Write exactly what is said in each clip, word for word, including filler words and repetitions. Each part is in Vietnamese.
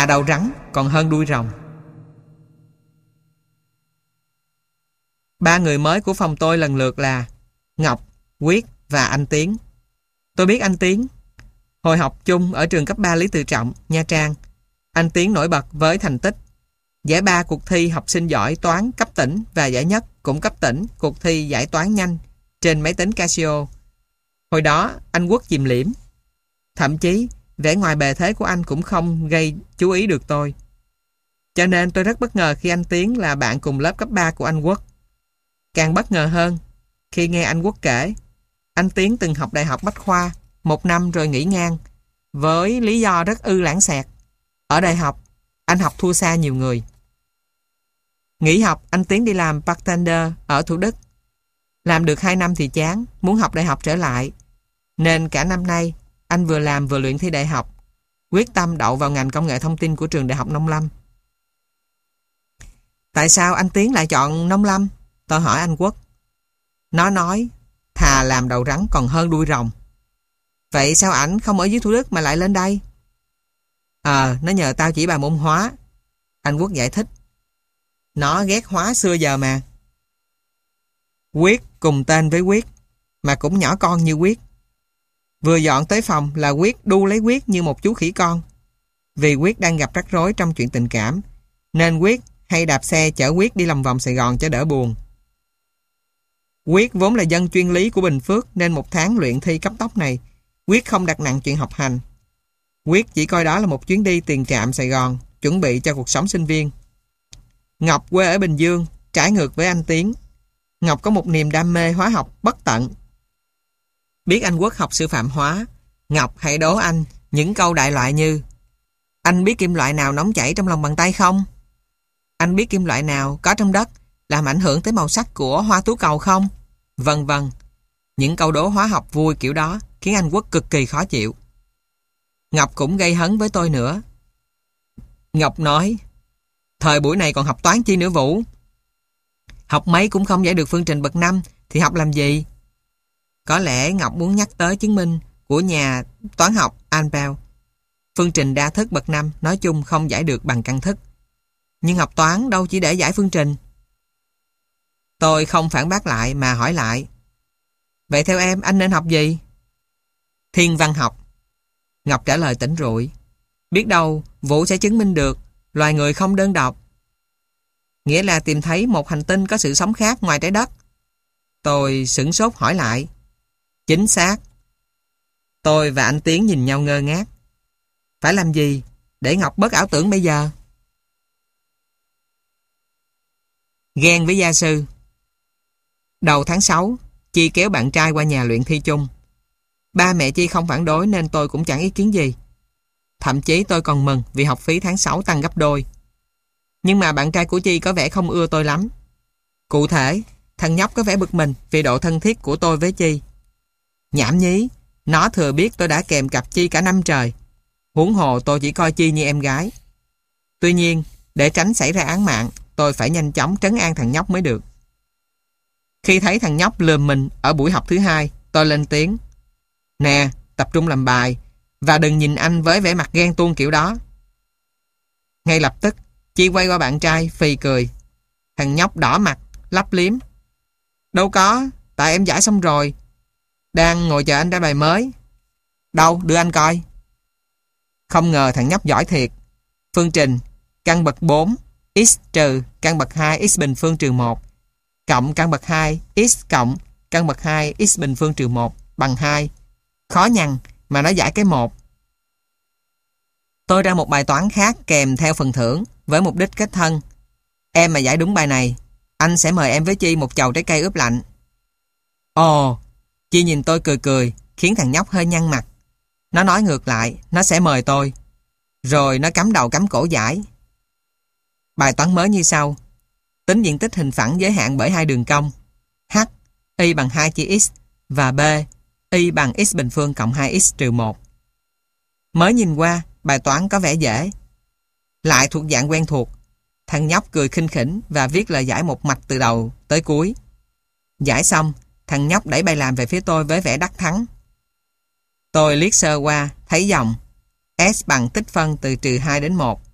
đầu rắn còn hơn đuôi rồng. Ba người mới của phòng tôi lần lượt là Ngọc, Quyết và anh Tiến. Tôi biết anh Tiến. Hồi học chung ở trường cấp ba Lý Tự Trọng, Nha Trang, anh Tiến nổi bật với thành tích giải ba cuộc thi học sinh giỏi toán cấp tỉnh và giải nhất cũng cấp tỉnh cuộc thi giải toán nhanh trên máy tính Casio. Hồi đó anh Quốc chìm liễm. Thậm chí vẻ ngoài bề thế của anh cũng không gây chú ý được tôi. Cho nên tôi rất bất ngờ khi anh Tiến là bạn cùng lớp cấp ba của anh Quốc. Càng bất ngờ hơn khi nghe anh Quốc kể anh Tiến từng học đại học Bách Khoa một năm rồi nghỉ ngang với lý do rất ư lãng xẹt. Ở đại học anh học thua xa nhiều người. Nghỉ học anh Tiến đi làm bartender ở Thủ Đức. Làm được hai năm thì chán, muốn học đại học trở lại, nên cả năm nay anh vừa làm vừa luyện thi đại học, quyết tâm đậu vào ngành công nghệ thông tin của trường Đại học Nông Lâm. Tại sao anh Tiến lại chọn Nông Lâm? Tôi hỏi anh Quốc. Nó nói thà làm đầu rắn còn hơn đuôi rồng. Vậy sao ảnh không ở dưới Thủ Đức mà lại lên đây? Ờ, nó nhờ tao chỉ bài môn hóa. Anh Quốc giải thích. Nó ghét hóa xưa giờ mà. Quyết cùng tên với Quyết, mà cũng nhỏ con như Quyết. Vừa dọn tới phòng là Quyết đu lấy Quyết như một chú khỉ con. Vì Quyết đang gặp rắc rối trong chuyện tình cảm, nên Quyết hay đạp xe chở Quyết đi lòng vòng Sài Gòn cho đỡ buồn. Quyết vốn là dân chuyên lý của Bình Phước, nên một tháng luyện thi cấp tốc này, Quyết không đặt nặng chuyện học hành. Quyết chỉ coi đó là một chuyến đi tiền trạm Sài Gòn, chuẩn bị cho cuộc sống sinh viên. Ngọc quê ở Bình Dương, trái ngược với anh Tiến. Ngọc có một niềm đam mê hóa học bất tận. Biết anh Quốc học sư phạm hóa, Ngọc hãy đố anh những câu đại loại như: anh biết kim loại nào nóng chảy trong lòng bàn tay không? Anh biết kim loại nào có trong đất làm ảnh hưởng tới màu sắc của hoa tú cầu không? Vân vân. Những câu đố hóa học vui kiểu đó khiến anh Quốc cực kỳ khó chịu. Ngọc cũng gây hấn với tôi nữa. Ngọc nói: thời buổi này còn học toán chi nữa Vũ? Học mấy cũng không giải được phương trình bậc năm thì học làm gì? Có lẽ Ngọc muốn nhắc tới chứng minh của nhà toán học Ampère. Phương trình đa thức bậc năm nói chung không giải được bằng căn thức. Nhưng học toán đâu chỉ để giải phương trình. Tôi không phản bác lại mà hỏi lại: vậy theo em anh nên học gì? Thiên văn học. Ngọc trả lời tỉnh rụi: biết đâu Vũ sẽ chứng minh được loài người không đơn độc. Nghĩa là tìm thấy một hành tinh có sự sống khác ngoài trái đất. Tôi sửng sốt hỏi lại: chính xác. Tôi và anh Tiến nhìn nhau ngơ ngác. Phải làm gì để Ngọc bớt ảo tưởng bây giờ? Ghen với gia sư. Đầu tháng sáu, Chi kéo bạn trai qua nhà luyện thi chung. Ba mẹ Chi không phản đối nên tôi cũng chẳng ý kiến gì. Thậm chí tôi còn mừng vì học phí tháng sáu tăng gấp đôi. Nhưng mà bạn trai của Chi có vẻ không ưa tôi lắm. Cụ thể, thằng nhóc có vẻ bực mình vì độ thân thiết của tôi với Chi. Nhảm nhí, nó thừa biết tôi đã kèm cặp Chi cả năm trời. Huống hồ tôi chỉ coi Chi như em gái. Tuy nhiên, để tránh xảy ra án mạng, tôi phải nhanh chóng trấn an thằng nhóc mới được. Khi thấy thằng nhóc lườm mình ở buổi học thứ hai, tôi lên tiếng: nè, tập trung làm bài và đừng nhìn anh với vẻ mặt ghen tuông kiểu đó. Ngay lập tức, Chi quay qua bạn trai phì cười. Thằng nhóc đỏ mặt, lấp liếm: đâu có, tại em giải xong rồi, đang ngồi chờ anh ra bài mới. Đâu, đưa anh coi. Không ngờ thằng nhóc giỏi thiệt. Phương trình căn bậc bốn x trừ căn bậc hai x bình phương trừ một cộng căn bậc hai x cộng căn bậc hai x bình phương trừ một bằng hai. Khó nhằn mà nó giải cái một. Tôi ra một bài toán khác kèm theo phần thưởng với mục đích kết thân. Em mà giải đúng bài này, anh sẽ mời em với Chi một chầu trái cây ướp lạnh. Ồ, Chi nhìn tôi cười cười, khiến thằng nhóc hơi nhăn mặt. Nó nói ngược lại, nó sẽ mời tôi. Rồi nó cắm đầu cắm cổ giải. Bài toán mới như sau. Tính diện tích hình phẳng giới hạn bởi hai đường cong H, y bằng hai chia x và B, y bằng x bình phương cộng hai x trừ một. Mới nhìn qua, bài toán có vẻ dễ. Lại thuộc dạng quen thuộc. Thằng nhóc cười khinh khỉnh và viết lời giải một mạch từ đầu tới cuối. Giải xong, thằng nhóc đẩy bài làm về phía tôi với vẻ đắc thắng. Tôi liếc sơ qua, thấy dòng S bằng tích phân từ trừ hai đến một,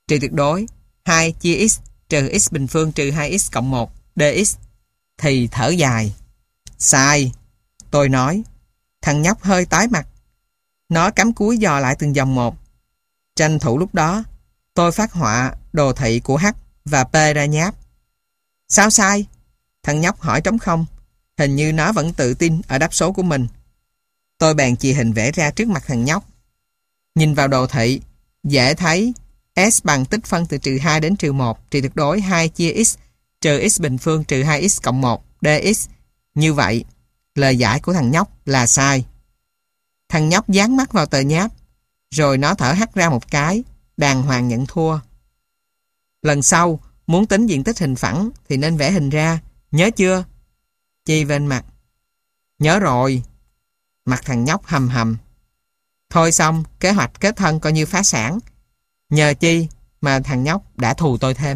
trừ tuyệt đối hai chia x trừ x bình phương trừ hai x cộng một dx, thì thở dài. Sai, tôi nói. Thằng nhóc hơi tái mặt. Nó cắm cúi dò lại từng dòng một. Tranh thủ lúc đó, tôi phát họa đồ thị của H và P ra nháp. Sao sai? Thằng nhóc hỏi trống không. Hình như nó vẫn tự tin ở đáp số của mình. Tôi bèn chì hình vẽ ra trước mặt thằng nhóc. Nhìn vào đồ thị, dễ thấy S bằng tích phân từ trừ hai đến trừ một, trừ tuyệt đối hai chia x trừ x bình phương trừ hai x cộng một dx. Như vậy, lời giải của thằng nhóc là sai. Thằng nhóc dán mắt vào tờ nháp, rồi nó thở hắt ra một cái, đàng hoàng nhận thua. Lần sau, muốn tính diện tích hình phẳng thì nên vẽ hình ra, nhớ chưa? Chi bên mặt. Nhớ rồi. Mặt thằng nhóc hầm hầm. Thôi xong, kế hoạch kết thân coi như phá sản. Nhờ chi mà thằng nhóc đã thù tôi thêm.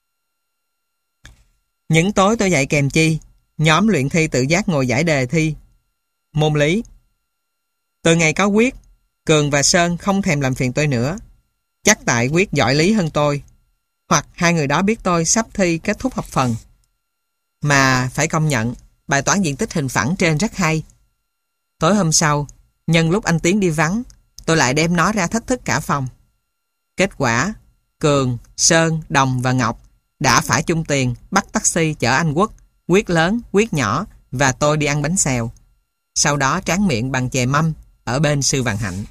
Những tối tôi dạy kèm Chi, nhóm luyện thi tự giác ngồi giải đề thi. Môn lý. Từ ngày có Quyết, Cường và Sơn không thèm làm phiền tôi nữa. Chắc tại Quyết giỏi lý hơn tôi, hoặc hai người đó biết tôi sắp thi kết thúc học phần. Mà phải công nhận, bài toán diện tích hình phẳng trên rất hay. Tối hôm sau, nhân lúc anh Tiến đi vắng, tôi lại đem nó ra thách thức cả phòng. Kết quả, Cường, Sơn, Đồng và Ngọc đã phải chung tiền bắt taxi chở anh Quốc, Quyết lớn, Quyết nhỏ và tôi đi ăn bánh xèo. Sau đó tráng miệng bằng chè mâm ở bên sư Vạn Hạnh.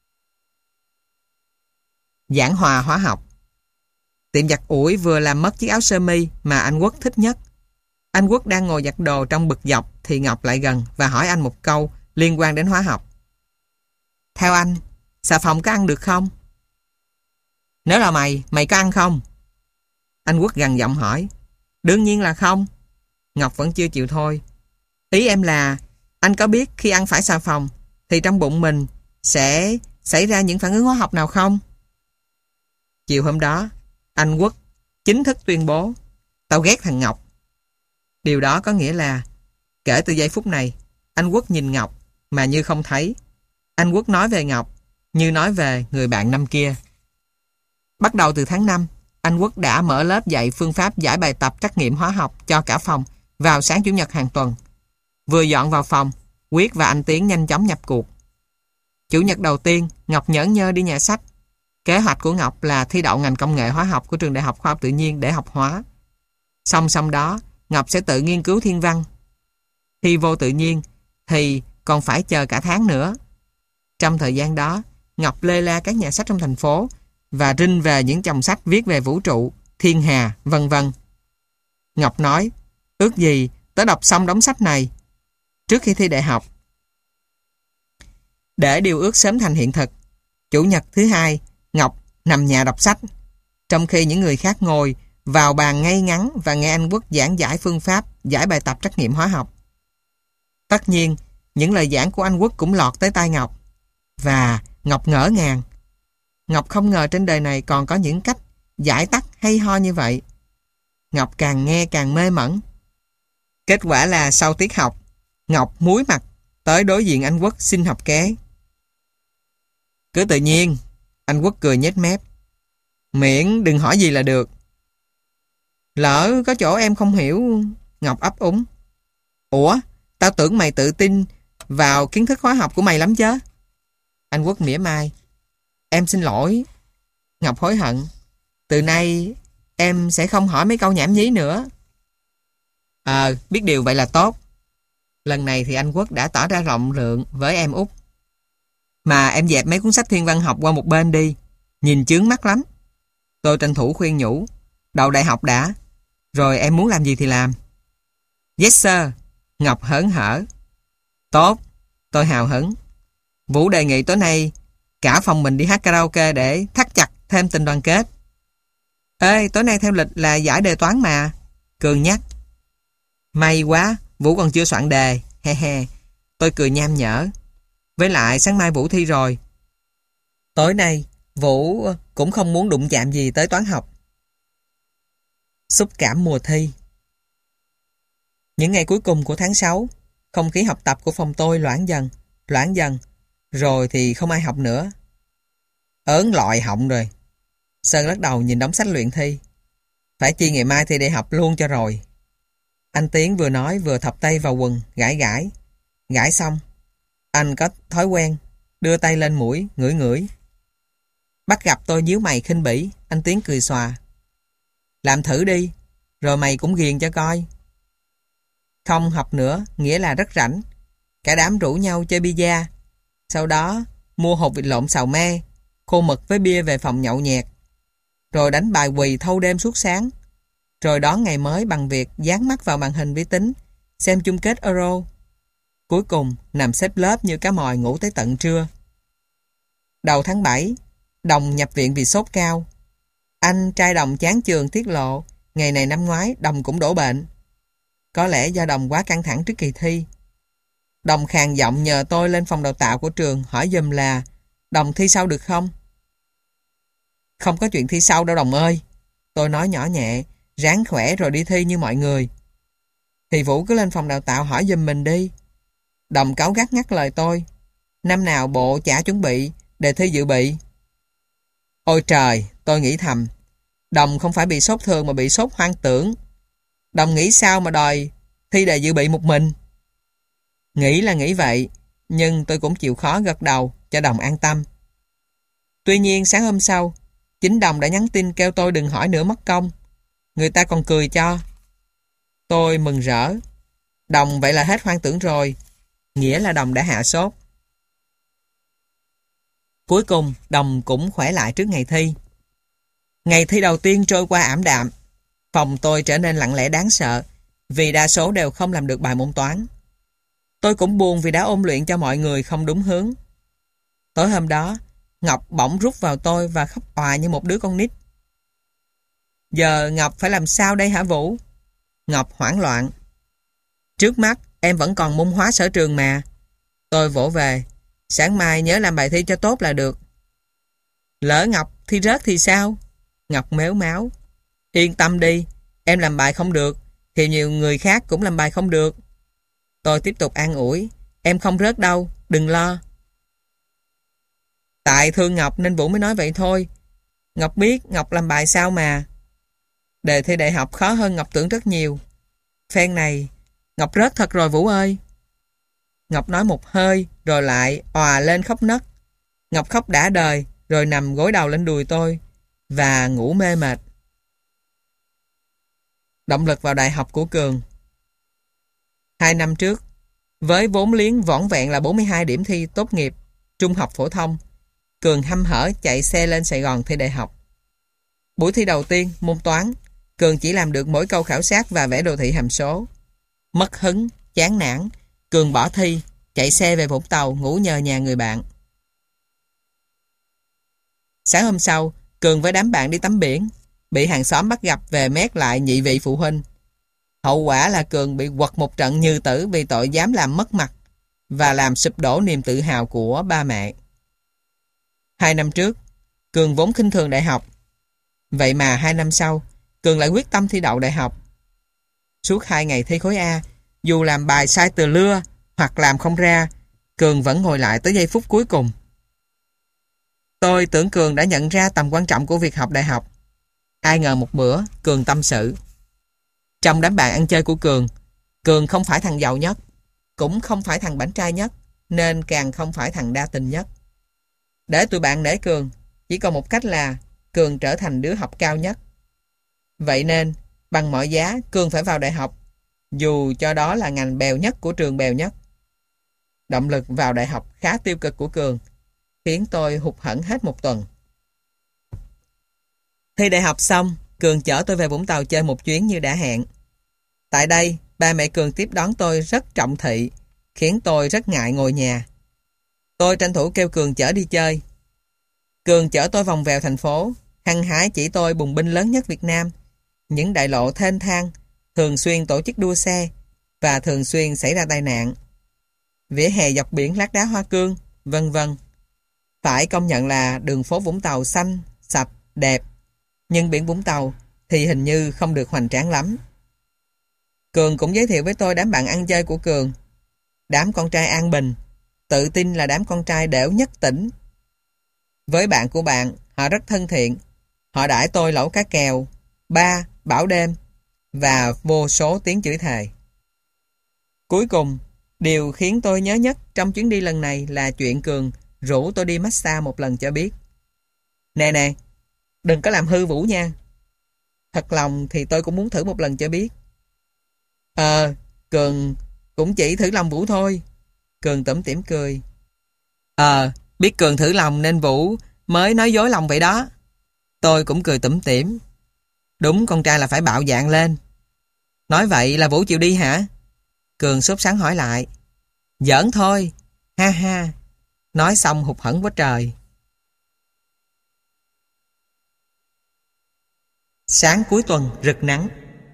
Giảng hòa hóa học. Tiệm giặt ủi vừa làm mất chiếc áo sơ mi mà anh Quốc thích nhất. Anh Quốc đang ngồi giặt đồ trong bực dọc thì Ngọc lại gần và hỏi anh một câu liên quan đến hóa học. Theo anh, xà phòng có ăn được không? Nếu là mày, mày có ăn không? Anh Quốc gằn giọng hỏi. Đương nhiên là không. Ngọc vẫn chưa chịu thôi. Ý em là, anh có biết khi ăn phải xà phòng thì trong bụng mình sẽ xảy ra những phản ứng hóa học nào không? Chiều hôm đó, anh Quốc chính thức tuyên bố tao ghét thằng Ngọc. Điều đó có nghĩa là kể từ giây phút này, anh Quốc nhìn Ngọc mà như không thấy. Anh Quốc nói về Ngọc như nói về người bạn năm kia. Bắt đầu từ tháng năm, anh Quốc đã mở lớp dạy phương pháp giải bài tập trắc nghiệm hóa học cho cả phòng vào sáng chủ nhật hàng tuần. Vừa dọn vào phòng, Quyết và anh Tiến nhanh chóng nhập cuộc. Chủ nhật đầu tiên, Ngọc nhởn nhơ đi nhà sách. Kế hoạch của Ngọc là thi đậu ngành công nghệ hóa học của trường Đại học Khoa học Tự nhiên để học hóa. Song song đó, Ngọc sẽ tự nghiên cứu thiên văn. Thi vô tự nhiên thì còn phải chờ cả tháng nữa. Trong thời gian đó, Ngọc lê la các nhà sách trong thành phố và rinh về những chồng sách viết về vũ trụ, thiên hà, vân vân. Ngọc nói, ước gì tớ đọc xong đống sách này trước khi thi đại học. Để điều ước sớm thành hiện thực, chủ nhật thứ hai, Ngọc nằm nhà đọc sách, trong khi những người khác ngồi vào bàn ngay ngắn và nghe anh Quốc giảng giải phương pháp giải bài tập trắc nghiệm hóa học. Tất nhiên, những lời giảng của anh Quốc cũng lọt tới tai Ngọc, và Ngọc ngỡ ngàng. Ngọc không ngờ trên đời này còn có những cách giải tắc hay ho như vậy. Ngọc càng nghe càng mê mẩn. Kết quả là sau tiết học, Ngọc muối mặt tới đối diện anh Quốc xin học ké. Cứ tự nhiên, anh Quốc cười nhếch mép. Miễn đừng hỏi gì là được. Lỡ có chỗ em không hiểu. Ngọc ấp úng. Ủa, tao tưởng mày tự tin vào kiến thức hóa học của mày lắm chứ. Anh Quốc mỉa mai. Em xin lỗi. Ngọc hối hận. Từ nay em sẽ không hỏi mấy câu nhảm nhí nữa. Ờ, biết điều vậy là tốt. Lần này thì anh Quốc đã tỏ ra rộng lượng với em út. Mà em dẹp mấy cuốn sách thiên văn học qua một bên đi. Nhìn chướng mắt lắm. Tôi tranh thủ khuyên nhủ. Đậu đại học đã. Rồi em muốn làm gì thì làm. Yes sir. Ngọc hớn hở. Tốt. Tôi hào hứng. Vũ đề nghị tối nay cả phòng mình đi hát karaoke để thắt chặt thêm tình đoàn kết. Ê, tối nay theo lịch là giải đề toán mà. Cường nhắc. May quá, Vũ còn chưa soạn đề. He he. Tôi cười nham nhở. Với lại sáng mai Vũ thi rồi. Tối nay Vũ cũng không muốn đụng chạm gì tới toán học. Xúc cảm mùa thi. Những ngày cuối cùng của tháng sáu, không khí học tập của phòng tôi loãng dần, loãng dần, rồi thì không ai học nữa. Ớn lọi họng rồi. Sơn lắc đầu nhìn đống sách luyện thi. Phải chi ngày mai thi đại học luôn cho rồi. Anh Tiến vừa nói vừa thọc tay vào quần, gãi gãi. Gãi xong, anh có thói quen, đưa tay lên mũi, ngửi ngửi. Bắt gặp tôi nhíu mày khinh bỉ, anh Tiến cười xòa. Làm thử đi, rồi mày cũng ghiền cho coi. Không học nữa, nghĩa là rất rảnh. Cả đám rủ nhau chơi bida. Sau đó, mua hột vịt lộn xào me, khô mực với bia về phòng nhậu nhẹt. Rồi đánh bài quỳ thâu đêm suốt sáng. Rồi đón ngày mới bằng việc dán mắt vào màn hình vi tính, xem chung kết Euro. Cuối cùng, nằm xếp lớp như cá mòi ngủ tới tận trưa. Đầu tháng bảy, Đồng nhập viện vì sốt cao. Anh trai Đồng chán chường tiết lộ, ngày này năm ngoái Đồng cũng đổ bệnh. Có lẽ do Đồng quá căng thẳng trước kỳ thi. Đồng khàn giọng nhờ tôi lên phòng đào tạo của trường hỏi giùm là Đồng thi sau được không? Không có chuyện thi sau đâu Đồng ơi. Tôi nói nhỏ nhẹ, ráng khỏe rồi đi thi như mọi người. Thì Vũ cứ lên phòng đào tạo hỏi giùm mình đi. Đồng cáu gắt ngắt lời tôi. Năm nào bộ chả chuẩn bị đề thi dự bị. Ôi trời, tôi nghĩ thầm. Đồng không phải bị sốt thường mà bị sốt hoang tưởng. Đồng nghĩ sao mà đòi thi đề dự bị một mình? Nghĩ là nghĩ vậy, nhưng tôi cũng chịu khó gật đầu cho Đồng an tâm. Tuy nhiên sáng hôm sau, chính Đồng đã nhắn tin kêu tôi đừng hỏi nữa mất công. Người ta còn cười cho. Tôi mừng rỡ. Đồng vậy là hết hoang tưởng rồi. Nghĩa là Đồng đã hạ sốt. Cuối cùng, Đồng cũng khỏe lại trước ngày thi. Ngày thi đầu tiên trôi qua ảm đạm. Phòng tôi trở nên lặng lẽ đáng sợ vì đa số đều không làm được bài môn toán. Tôi cũng buồn vì đã ôn luyện cho mọi người không đúng hướng. Tối hôm đó, Ngọc bỗng rút vào tôi và khóc òa như một đứa con nít. Giờ Ngọc phải làm sao đây hả Vũ? Ngọc hoảng loạn. Trước mắt em vẫn còn môn hóa sở trường mà. Tôi vỗ về. Sáng mai nhớ làm bài thi cho tốt là được. Lỡ Ngọc thi rớt thì sao? Ngọc mếu máo. Yên tâm đi, em làm bài không được thì nhiều người khác cũng làm bài không được. Tôi tiếp tục an ủi. Em không rớt đâu, đừng lo. Tại thương Ngọc nên Vũ mới nói vậy thôi. Ngọc biết Ngọc làm bài sao mà. Đề thi đại học khó hơn Ngọc tưởng rất nhiều. Phen này Ngọc rớt thật rồi Vũ ơi. Ngọc nói một hơi rồi lại òa lên khóc nấc. Ngọc khóc đã đời rồi nằm gối đầu lên đùi tôi và ngủ mê mệt. Động lực vào đại học của Cường. Hai năm trước, với vốn liếng vỏn vẹn là bốn mươi hai điểm thi tốt nghiệp trung học phổ thông, Cường hăm hở chạy xe lên Sài Gòn thi đại học. Buổi thi đầu tiên, môn toán, Cường chỉ làm được mỗi câu khảo sát và vẽ đồ thị hàm số. Mất hứng, chán nản, Cường bỏ thi, chạy xe về Vũng Tàu ngủ nhờ nhà người bạn. Sáng hôm sau, Cường với đám bạn đi tắm biển, bị hàng xóm bắt gặp về mét lại nhị vị phụ huynh. Hậu quả là Cường bị quật một trận như tử vì tội dám làm mất mặt và làm sụp đổ niềm tự hào của ba mẹ. Hai năm trước, Cường vốn khinh thường đại học. Vậy mà hai năm sau, Cường lại quyết tâm thi đậu đại học. Suốt hai ngày thi khối A, dù làm bài sai từ lưa hoặc làm không ra, Cường vẫn ngồi lại tới giây phút cuối cùng. Tôi tưởng Cường đã nhận ra tầm quan trọng của việc học đại học. Ai ngờ một bữa, Cường tâm sự. Trong đám bạn ăn chơi của Cường, Cường không phải thằng giàu nhất, cũng không phải thằng bảnh trai nhất, nên càng không phải thằng đa tình nhất. Để tụi bạn nể Cường, chỉ còn một cách là Cường trở thành đứa học cao nhất. Vậy nên, bằng mọi giá, Cường phải vào đại học, dù cho đó là ngành bèo nhất của trường bèo nhất. Động lực vào đại học khá tiêu cực của Cường khiến tôi hụt hẫng hết một tuần. Thi đại học xong, Cường chở tôi về Vũng Tàu chơi một chuyến như đã hẹn. Tại đây, ba mẹ Cường tiếp đón tôi rất trọng thị, khiến tôi rất ngại ngồi nhà. Tôi tranh thủ kêu Cường chở đi chơi. Cường chở tôi vòng vèo thành phố, hăng hái chỉ tôi bùng binh lớn nhất Việt Nam, những đại lộ thênh thang, thường xuyên tổ chức đua xe và thường xuyên xảy ra tai nạn. Vỉa hè dọc biển lát đá hoa cương, vân vân. Phải công nhận là đường phố Vũng Tàu xanh, sạch, đẹp, nhưng biển Vũng Tàu thì hình như không được hoành tráng lắm. Cường cũng giới thiệu với tôi đám bạn ăn chơi của Cường. Đám con trai An Bình, tự tin là đám con trai đểu nhất tỉnh. Với bạn của bạn, họ rất thân thiện, Họ đãi tôi lẩu cá kèo, ba, bảo đêm và vô số tiếng chửi thề. Cuối cùng, điều khiến tôi nhớ nhất trong chuyến đi lần này là chuyện Cường rủ tôi đi massage một lần cho biết. Nè nè, đừng có làm hư Vũ nha. Thật lòng thì tôi cũng muốn thử một lần cho biết. Ờ, Cường cũng chỉ thử lòng Vũ thôi. Cường tủm tỉm cười. Ờ, biết Cường thử lòng nên Vũ mới nói dối lòng vậy đó. Tôi cũng cười tủm tỉm. Đúng, con trai là phải bạo dạn lên. Nói vậy là Vũ chịu đi hả? Cường sốt sắng hỏi lại. Giỡn thôi, ha ha. Nói xong hụt hẫng quá trời. Sáng cuối tuần rực nắng.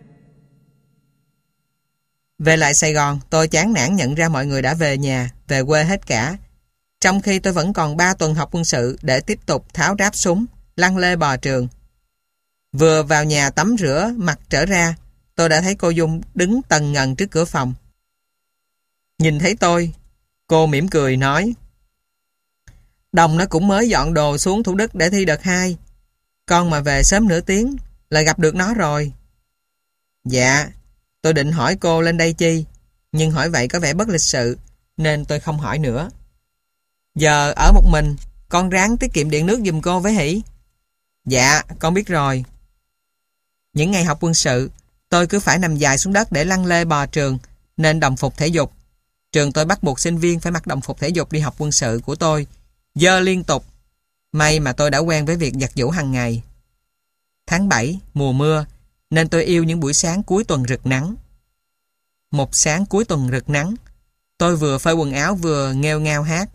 Về lại Sài Gòn, tôi chán nản nhận ra mọi người đã về nhà, về quê hết cả. Trong khi tôi vẫn còn ba tuần học quân sự để tiếp tục tháo ráp súng, lăn lê bò trường. Vừa vào nhà tắm rửa, mặt trở ra, tôi đã thấy cô Dung đứng tần ngần trước cửa phòng. Nhìn thấy tôi, cô mỉm cười nói: Đồng nó cũng mới dọn đồ xuống Thủ Đức để thi đợt hai. Con mà về sớm nửa tiếng là gặp được nó rồi. Dạ, tôi định hỏi cô lên đây chi, nhưng hỏi vậy có vẻ bất lịch sự, nên tôi không hỏi nữa. Giờ ở một mình, con ráng tiết kiệm điện nước giùm cô với hỉ. Dạ, con biết rồi. Những ngày học quân sự, tôi cứ phải nằm dài xuống đất để lăn lê bò trường, nên đồng phục thể dục. Trường tôi bắt buộc sinh viên phải mặc đồng phục thể dục đi học quân sự của tôi, dơ liên tục. May mà tôi đã quen với việc giặt giũ hàng ngày. Tháng bảy, mùa mưa, nên tôi yêu những buổi sáng cuối tuần rực nắng. Một sáng cuối tuần rực nắng, tôi vừa phơi quần áo vừa nghêu ngao hát.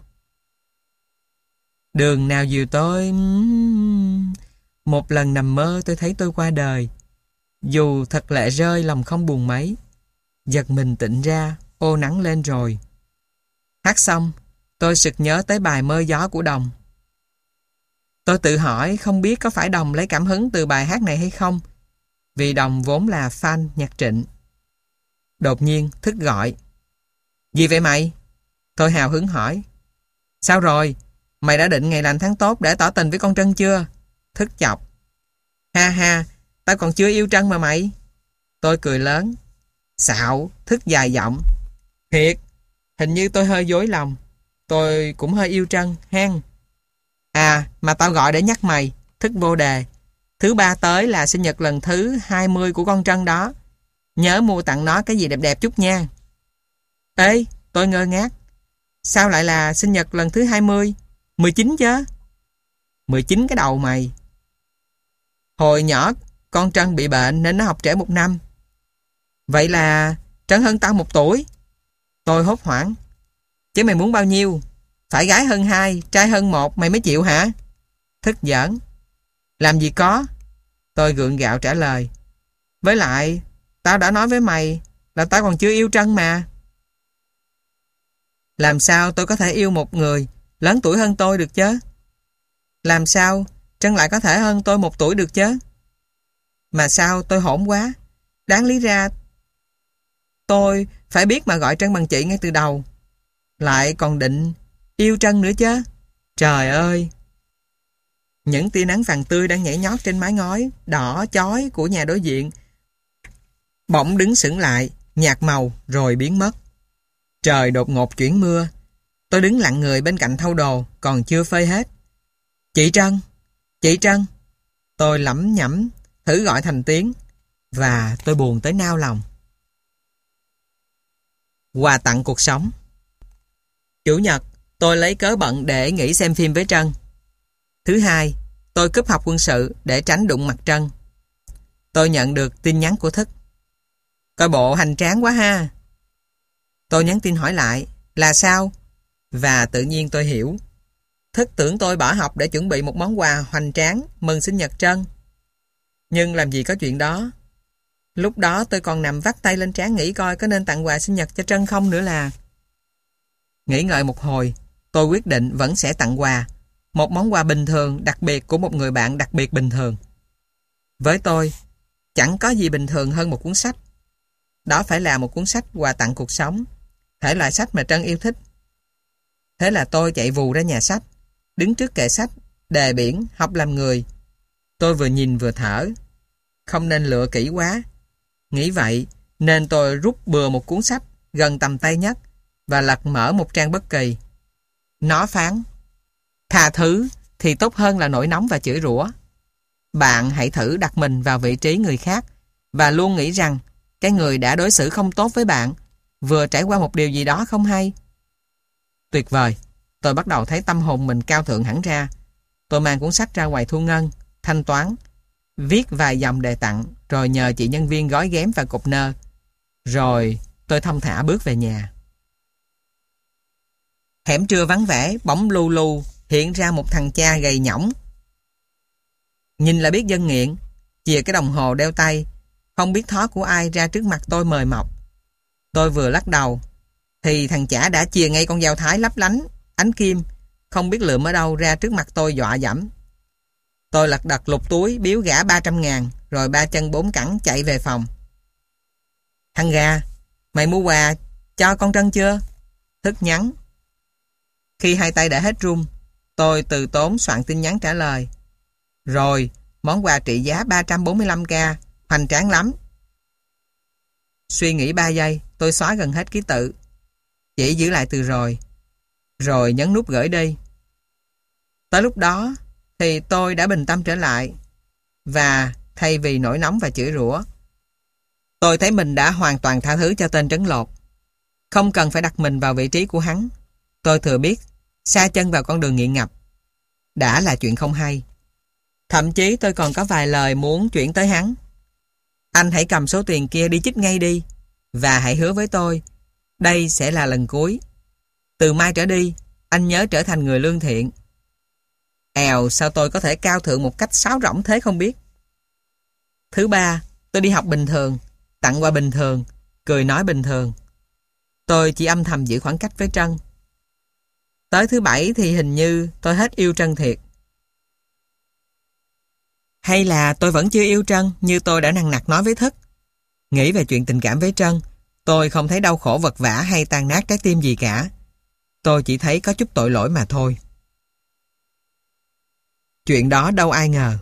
Đường nào dìu tôi, một lần nằm mơ tôi thấy tôi qua đời. Dù thật lệ rơi lòng không buồn mấy, giật mình tỉnh ra, ô nắng lên rồi. Hát xong, tôi sực nhớ tới bài Mơ gió của Đồng. Tôi tự hỏi không biết có phải Đồng lấy cảm hứng từ bài hát này hay không, vì Đồng vốn là fan nhạc Trịnh. Đột nhiên Thức gọi. Gì vậy mày? Tôi hào hứng hỏi. Sao rồi? Mày đã định ngày lành tháng tốt để tỏ tình với con Trân chưa? Thức chọc. Ha ha, tao còn chưa yêu Trân mà mày. Tôi cười lớn. Xạo, Thức dài giọng. Thiệt, hình như tôi hơi dối lòng. Tôi cũng hơi yêu Trân, hen. À, mà tao gọi để nhắc mày. Thức vô đề. Thứ ba tới là sinh nhật lần thứ hai mươi của con Trân đó. Nhớ mua tặng nó cái gì đẹp đẹp chút nha. Ê, tôi ngơ ngác. Sao lại là sinh nhật lần thứ hai mươi? mười chín chứ? mười chín cái đầu mày. Hồi nhỏ con Trân bị bệnh nên nó học trễ một năm. Vậy là Trân hơn tao một tuổi. Tôi hốt hoảng. Chứ mày muốn bao nhiêu? Phải gái hơn hai, trai hơn một mày mới chịu hả? Thức giỡn. Làm gì có. Tôi gượng gạo trả lời. Với lại tao đã nói với mày là tao còn chưa yêu Trân mà. Làm sao tôi có thể yêu một người lớn tuổi hơn tôi được chứ? Làm sao Trân lại có thể hơn tôi một tuổi được chứ? Mà sao tôi hỗn quá. Đáng lý ra tôi phải biết mà gọi Trân bằng chị ngay từ đầu. Lại còn định yêu Trân nữa chứ. Trời ơi. Những tia nắng vàng tươi đang nhảy nhót trên mái ngói đỏ chói của nhà đối diện bỗng đứng sững lại, nhạt màu rồi biến mất. Trời đột ngột chuyển mưa. Tôi đứng lặng người bên cạnh thau đồ còn chưa phơi hết. Chị Trân, chị Trân. Tôi lẩm nhẩm thử gọi thành tiếng và tôi buồn tới nao lòng. Quà tặng cuộc sống. Chủ nhật, tôi lấy cớ bận để nghỉ xem phim với Trân. Thứ hai, tôi cúp học quân sự để tránh đụng mặt Trân. Tôi nhận được tin nhắn của Thức. Coi bộ hành tráng quá ha. Tôi nhắn tin hỏi lại là sao? Và tự nhiên tôi hiểu. Thức tưởng tôi bỏ học để chuẩn bị một món quà hoành tráng mừng sinh nhật Trân. Nhưng làm gì có chuyện đó. Lúc đó tôi còn nằm vắt tay lên trán nghĩ coi có nên tặng quà sinh nhật cho Trân không nữa là. Nghĩ ngợi một hồi, tôi quyết định vẫn sẽ tặng quà. Một món quà bình thường đặc biệt của một người bạn đặc biệt bình thường. Với tôi, chẳng có gì bình thường hơn một cuốn sách. Đó phải là một cuốn sách quà tặng cuộc sống, thể loại sách mà Trân yêu thích. Thế là tôi chạy vù ra nhà sách, đứng trước kệ sách, đề biển, học làm người. Tôi vừa nhìn vừa thở. Không nên lựa kỹ quá. Nghĩ vậy nên tôi rút bừa một cuốn sách gần tầm tay nhất và lật mở một trang bất kỳ. Nó phán: tha thứ thì tốt hơn là nổi nóng và chửi rủa. Bạn hãy thử đặt mình vào vị trí người khác và luôn nghĩ rằng cái người đã đối xử không tốt với bạn vừa trải qua một điều gì đó không hay. Tuyệt vời. Tôi bắt đầu thấy tâm hồn mình cao thượng hẳn ra. Tôi mang cuốn sách ra quầy thu ngân, thanh toán, viết vài dòng đề tặng, rồi nhờ chị nhân viên gói ghém và cột nơ. Rồi tôi thong thả bước về nhà. Hẻm trưa vắng vẻ, bỗng lu lu hiện ra một thằng cha gầy nhõng. Nhìn là biết dân nghiện, chìa cái đồng hồ đeo tay, không biết thó của ai ra trước mặt tôi mời mọc. Tôi vừa lắc đầu, thì thằng chả đã chìa ngay con dao thái lấp lánh, ánh kim, không biết lượm ở đâu ra trước mặt tôi dọa dẫm. Tôi lật đật lục túi biếu gã ba trăm ngàn, rồi ba chân bốn cẳng chạy về phòng. Thằng gà, mày mua quà cho con Trân chưa? Thức nhắn. Khi hai tay đã hết run, tôi từ tốn soạn tin nhắn trả lời. Rồi, món quà trị giá ba trăm bốn mươi lăm k, hoành tráng lắm. Suy nghĩ ba giây, tôi xóa gần hết ký tự. Chỉ giữ lại từ rồi. Rồi nhấn nút gửi đi. Tới lúc đó thì tôi đã bình tâm trở lại. Và thay vì nổi nóng và chửi rủa, tôi thấy mình đã hoàn toàn tha thứ cho tên trấn lột. Không cần phải đặt mình vào vị trí của hắn. Tôi thừa biết sa chân vào con đường nghiện ngập đã là chuyện không hay. Thậm chí tôi còn có vài lời muốn chuyển tới hắn. Anh hãy cầm số tiền kia đi chích ngay đi. Và hãy hứa với tôi, đây sẽ là lần cuối. Từ mai trở đi, anh nhớ trở thành người lương thiện. Èo, sao tôi có thể cao thượng một cách sáo rỗng thế không biết. Thứ ba, tôi đi học bình thường, tặng quà bình thường, cười nói bình thường. Tôi chỉ âm thầm giữ khoảng cách với Trân. Tới thứ bảy thì hình như tôi hết yêu Trân thiệt. Hay là tôi vẫn chưa yêu Trân như tôi đã nằng nặc nói với Thức. Nghĩ về chuyện tình cảm với Trân, tôi không thấy đau khổ vật vã hay tan nát trái tim gì cả. Tôi chỉ thấy có chút tội lỗi mà thôi. Chuyện đó đâu ai ngờ.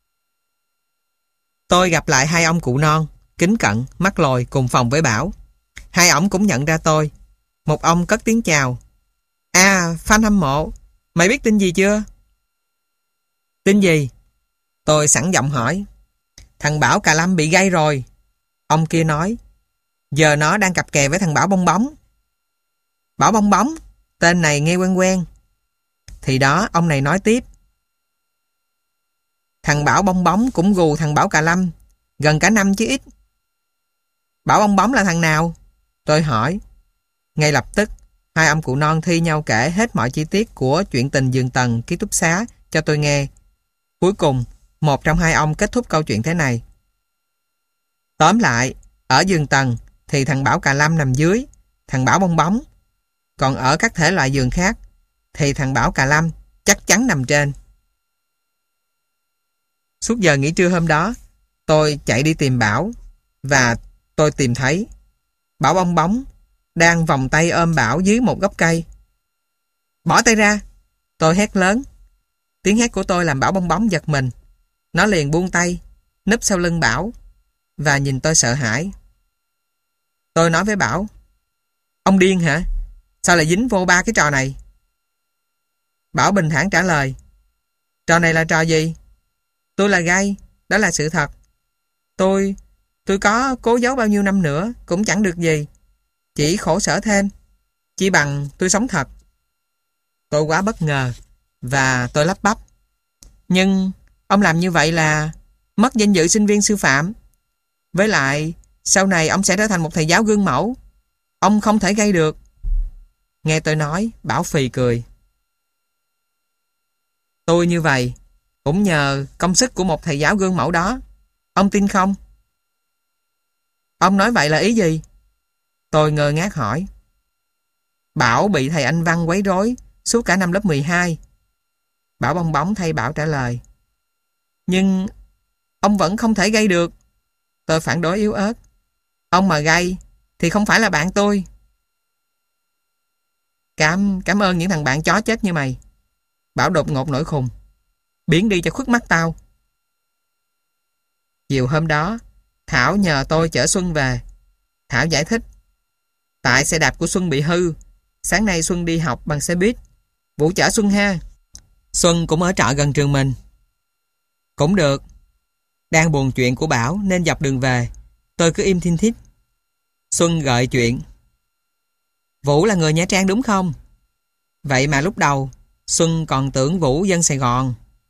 Tôi gặp lại hai ông cụ non, kính cận, mắt lồi cùng phòng với Bảo. Hai ổng cũng nhận ra tôi. Một ông cất tiếng chào. À, fan hâm mộ, mày biết tin gì chưa? Tin gì? Tôi sẵn giọng hỏi. Thằng Bảo Cà Lâm bị gay rồi. Ông kia nói. Giờ nó đang cặp kè với thằng Bảo Bong Bóng. Bảo Bong Bóng? Tên này nghe quen quen. Thì đó, ông này nói tiếp. Thằng Bảo Bong Bóng cũng gù thằng Bảo Cà Lâm gần cả năm chứ ít. Bảo Bong Bóng là thằng nào? Tôi hỏi. Ngay lập tức, hai ông cụ non thi nhau kể hết mọi chi tiết của chuyện tình giường tầng ký túc xá cho tôi nghe. Cuối cùng, một trong hai ông kết thúc câu chuyện thế này. Tóm lại, ở giường tầng thì thằng Bảo Cà Lâm nằm dưới, thằng Bảo Bong Bóng. Còn ở các thể loại giường khác thì thằng Bảo Cà Lâm chắc chắn nằm trên. Suốt giờ nghỉ trưa hôm đó, tôi chạy đi tìm Bảo và tôi tìm thấy Bảo Bong Bóng đang vòng tay ôm Bảo dưới một gốc cây. Bỏ tay ra! Tôi hét lớn. Tiếng hét của tôi làm Bảo Bong Bóng giật mình. Nó liền buông tay, núp sau lưng Bảo và nhìn tôi sợ hãi. Tôi nói với Bảo. Ông điên hả? Sao lại dính vô ba cái trò này? Bảo bình thản trả lời. Trò này là trò gì? Tôi là gay, đó là sự thật. Tôi, tôi có cố giấu bao nhiêu năm nữa cũng chẳng được gì. Chỉ khổ sở thêm. Chỉ bằng tôi sống thật. Tôi quá bất ngờ và tôi lắp bắp. Nhưng ông làm như vậy là mất danh dự sinh viên sư phạm. Với lại, sau này ông sẽ trở thành một thầy giáo gương mẫu. Ông không thể gây được. Nghe tôi nói, Bảo phì cười. Tôi như vậy cũng nhờ công sức của một thầy giáo gương mẫu đó. Ông tin không? Ông nói vậy là ý gì? Tôi ngơ ngác hỏi. Bảo bị thầy Anh văn quấy rối suốt cả năm lớp mười hai. Bảo Bong Bóng thay Bảo trả lời. Nhưng ông vẫn không thể gây được. Tôi phản đối yếu ớt. Ông mà gây thì không phải là bạn tôi. Cảm, cảm ơn những thằng bạn chó chết như mày. Bảo đột ngột nổi khùng. Biến đi cho khuất mắt tao. Chiều hôm đó, Thảo nhờ tôi chở Xuân về. Thảo giải thích. Tại xe đạp của Xuân bị hư. Sáng nay Xuân đi học bằng xe buýt. Vũ chở Xuân ha. Xuân cũng ở trọ gần trường mình. Cũng được. Đang buồn chuyện của Bảo nên dọc đường về. Tôi cứ im thiên thít. Xuân gợi chuyện. Vũ là người Nha Trang đúng không? Vậy mà lúc đầu Xuân còn tưởng Vũ dân Sài Gòn.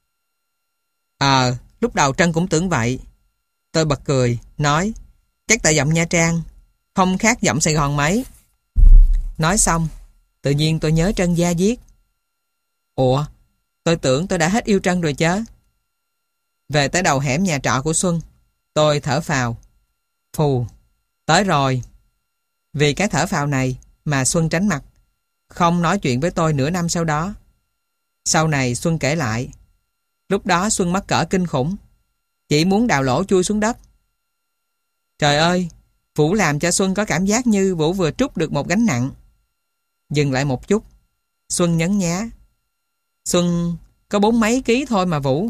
Ờ, lúc đầu Trân cũng tưởng vậy. Tôi bật cười, nói chắc tại giọng Nha Trang không khác giọng Sài Gòn mấy. Nói xong, tự nhiên tôi nhớ Trân da diết. Ủa, tôi tưởng tôi đã hết yêu Trân rồi chứ. Về tới đầu hẻm nhà trọ của Xuân, tôi thở phào. Phù, tới rồi. Vì cái thở phào này mà Xuân tránh mặt, không nói chuyện với tôi nửa năm sau đó. Sau này Xuân kể lại, lúc đó Xuân mắc cỡ kinh khủng, chỉ muốn đào lỗ chui xuống đất. Trời ơi, Vũ làm cho Xuân có cảm giác như Vũ vừa trút được một gánh nặng. Dừng lại một chút, Xuân nhấn nhá. Xuân có bốn mấy ký thôi mà Vũ.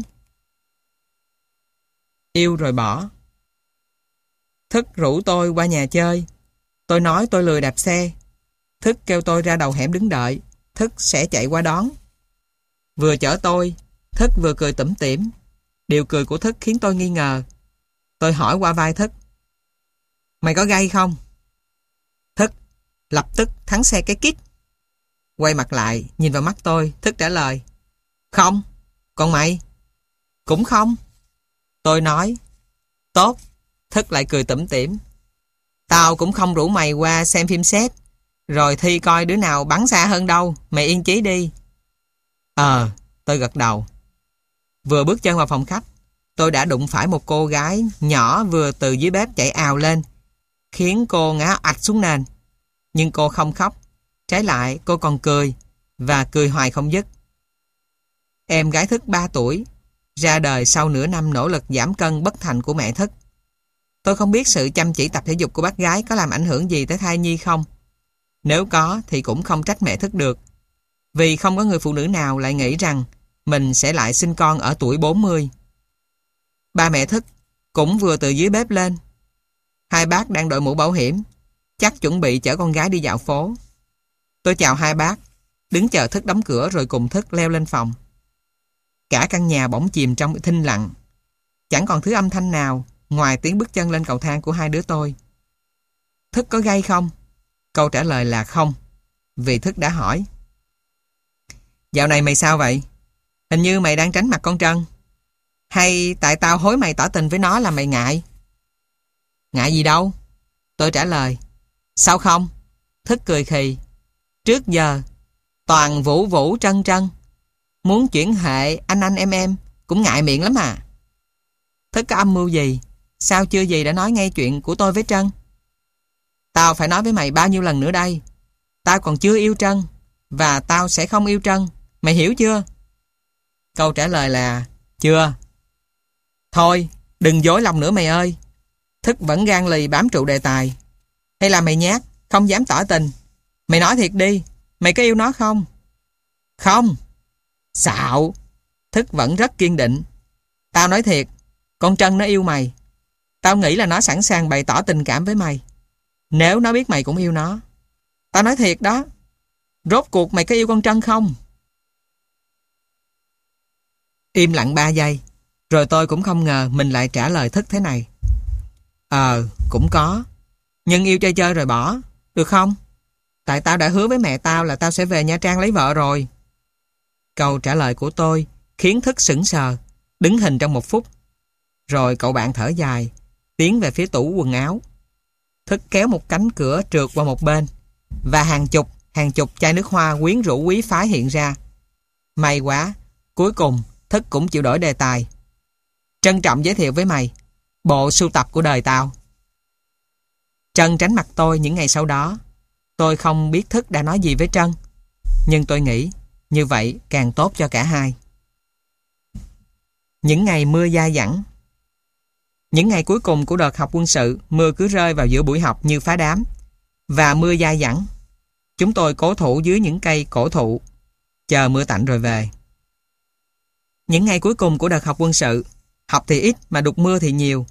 Yêu rồi bỏ. Thức rủ tôi qua nhà chơi. Tôi nói tôi lười đạp xe. Thức kêu tôi ra đầu hẻm đứng đợi. Thức sẽ chạy qua đón. Vừa chở tôi, Thức vừa cười tủm tỉm. Điều cười của Thức khiến tôi nghi ngờ. Tôi hỏi qua vai Thức. Mày có gay không? Thức lập tức thắng xe cái kít. Quay mặt lại, nhìn vào mắt tôi, Thức trả lời. Không, còn mày? Cũng không. Tôi nói. Tốt. Thức lại cười tủm tỉm. Tao cũng không rủ mày qua xem phim xét, rồi thi coi đứa nào bắn xa hơn đâu. Mày yên chí đi. Ờ, tôi gật đầu. Vừa bước chân vào phòng khách, tôi đã đụng phải một cô gái nhỏ vừa từ dưới bếp chạy ào lên, khiến cô ngã ạch xuống nền. Nhưng cô không khóc. Trái lại, cô còn cười, và cười hoài không dứt. Em gái Thức ba tuổi, ra đời sau nửa năm nỗ lực giảm cân bất thành của mẹ Thức. Tôi không biết sự chăm chỉ tập thể dục của bác gái có làm ảnh hưởng gì tới thai nhi không. Nếu có thì cũng không trách mẹ Thức được. Vì không có người phụ nữ nào lại nghĩ rằng mình sẽ lại sinh con ở tuổi bốn mươi. Ba mẹ Thức cũng vừa từ dưới bếp lên. Hai bác đang đội mũ bảo hiểm, chắc chuẩn bị chở con gái đi dạo phố. Tôi chào hai bác, đứng chờ Thức đóng cửa rồi cùng Thức leo lên phòng. Cả căn nhà bỗng chìm trong thinh lặng. Chẳng còn thứ âm thanh nào ngoài tiếng bước chân lên cầu thang của hai đứa tôi. Thức có gay không? Câu trả lời là không, vì Thức đã hỏi. Dạo này mày sao vậy? Hình như mày đang tránh mặt con Trân. Hay tại tao hối mày tỏ tình với nó là mày ngại? Ngại gì đâu. Tôi trả lời. Sao không? Thức cười khì. Trước giờ toàn Vũ Vũ Trân Trân. Muốn chuyển hệ anh anh em em cũng ngại miệng lắm à. Thức có âm mưu gì? Sao chưa gì đã nói ngay chuyện của tôi với Trân? Tao phải nói với mày bao nhiêu lần nữa đây? Tao còn chưa yêu Trân, và tao sẽ không yêu Trân. Mày hiểu chưa? Câu trả lời là chưa. Thôi, đừng dối lòng nữa mày ơi. Thức vẫn gan lì bám trụ đề tài. Hay là mày nhát, không dám tỏ tình? Mày nói thiệt đi, mày có yêu nó không? Không. Xạo. Thức vẫn rất kiên định. Tao nói thiệt, con Trân nó yêu mày. Tao nghĩ là nó sẵn sàng bày tỏ tình cảm với mày, nếu nó biết mày cũng yêu nó. Tao nói thiệt đó. Rốt cuộc mày có yêu con Trân không? Im lặng ba giây, rồi tôi cũng không ngờ mình lại trả lời Thức thế này. Ờ, cũng có. Nhưng yêu chơi chơi rồi bỏ, được không? Tại tao đã hứa với mẹ tao là tao sẽ về Nha Trang lấy vợ rồi. Câu trả lời của tôi khiến Thức sững sờ, đứng hình trong một phút. Rồi cậu bạn thở dài, tiến về phía tủ quần áo. Thức kéo một cánh cửa trượt qua một bên, và hàng chục, hàng chục chai nước hoa quyến rũ quý phái hiện ra. May quá, cuối cùng Thức cũng chịu đổi đề tài. Trân trọng giới thiệu với mày bộ sưu tập của đời tao. Trân tránh mặt tôi những ngày sau đó. Tôi không biết Thức đã nói gì với Trân, nhưng tôi nghĩ như vậy càng tốt cho cả hai. Những ngày mưa dai dẳng. Những ngày cuối cùng của đợt học quân sự, mưa cứ rơi vào giữa buổi học như phá đám. Và mưa dai dẳng. Chúng tôi cố thủ dưới những cây cổ thụ, chờ mưa tạnh rồi về. Những ngày cuối cùng của đợt học quân sự, học thì ít mà đục mưa thì nhiều.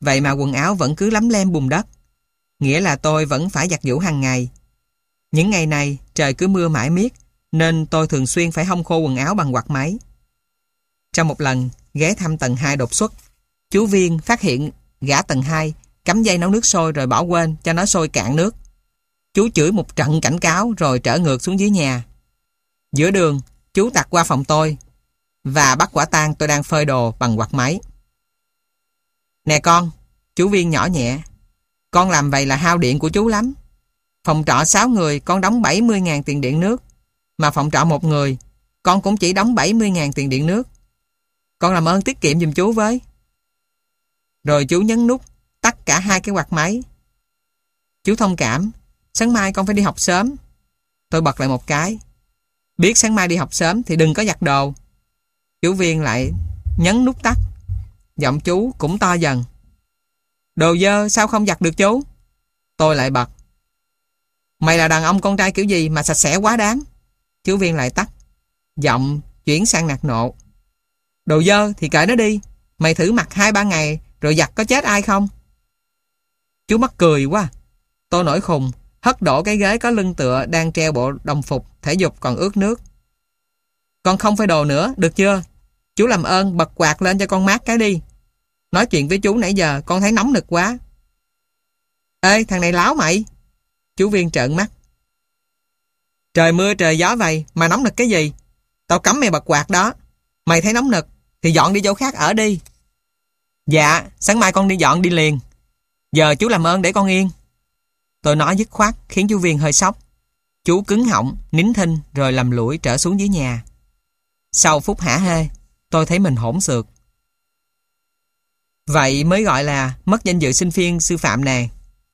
Vậy mà quần áo vẫn cứ lấm lem bùn đất. Nghĩa là tôi vẫn phải giặt giũ hàng ngày. Những ngày này trời cứ mưa mãi miết, nên tôi thường xuyên phải hong khô quần áo bằng quạt máy. Trong một lần ghé thăm tầng hai đột xuất, chú Viên phát hiện gã tầng hai cắm dây nấu nước sôi rồi bỏ quên cho nó sôi cạn nước. Chú chửi một trận cảnh cáo rồi trở ngược xuống dưới nhà. Giữa đường, chú tạt qua phòng tôi và bắt quả tang tôi đang phơi đồ bằng quạt máy. Nè con, chú Viên nhỏ nhẹ, con làm vậy là hao điện của chú lắm. Phòng trọ sáu người con đóng bảy mươi ngàn tiền điện nước, mà phòng trọ một người con cũng chỉ đóng bảy mươi ngàn tiền điện nước. Con làm ơn tiết kiệm giùm chú với. Rồi chú nhấn nút tắt cả hai cái quạt máy. Chú thông cảm, sáng mai con phải đi học sớm. Tôi bật lại một cái. Biết sáng mai đi học sớm thì đừng có giặt đồ. Chú Viên lại nhấn nút tắt. Giọng chú cũng to dần. Đồ dơ sao không giặt được chú? Tôi lại bật. Mày là đàn ông con trai kiểu gì mà sạch sẽ quá đáng? Chú Viên lại tắt. Giọng chuyển sang nạt nộ. Đồ dơ thì kệ nó đi. Mày thử mặc hai ba ngày rồi giặt có chết ai không? Chú mắc cười quá. Tôi nổi khùng, hất đổ cái ghế có lưng tựa đang treo bộ đồng phục thể dục còn ướt nước. Con không phải đồ nữa, được chưa? Chú làm ơn bật quạt lên cho con mát cái đi. Nói chuyện với chú nãy giờ con thấy nóng nực quá. Ê, thằng này láo mày. Chú Viên trợn mắt. Trời mưa trời gió vậy mà nóng nực cái gì? Tao cấm mày bật quạt đó. Mày thấy nóng nực thì dọn đi chỗ khác ở đi. Dạ, sáng mai con đi dọn đi liền. Giờ chú làm ơn để con yên. Tôi nói dứt khoát khiến chú Viên hơi sốc. Chú cứng họng, nín thinh rồi lầm lũi trở xuống dưới nhà. Sau phút hả hê, tôi thấy mình hỗn xược. Vậy mới gọi là mất danh dự sinh viên sư phạm nè.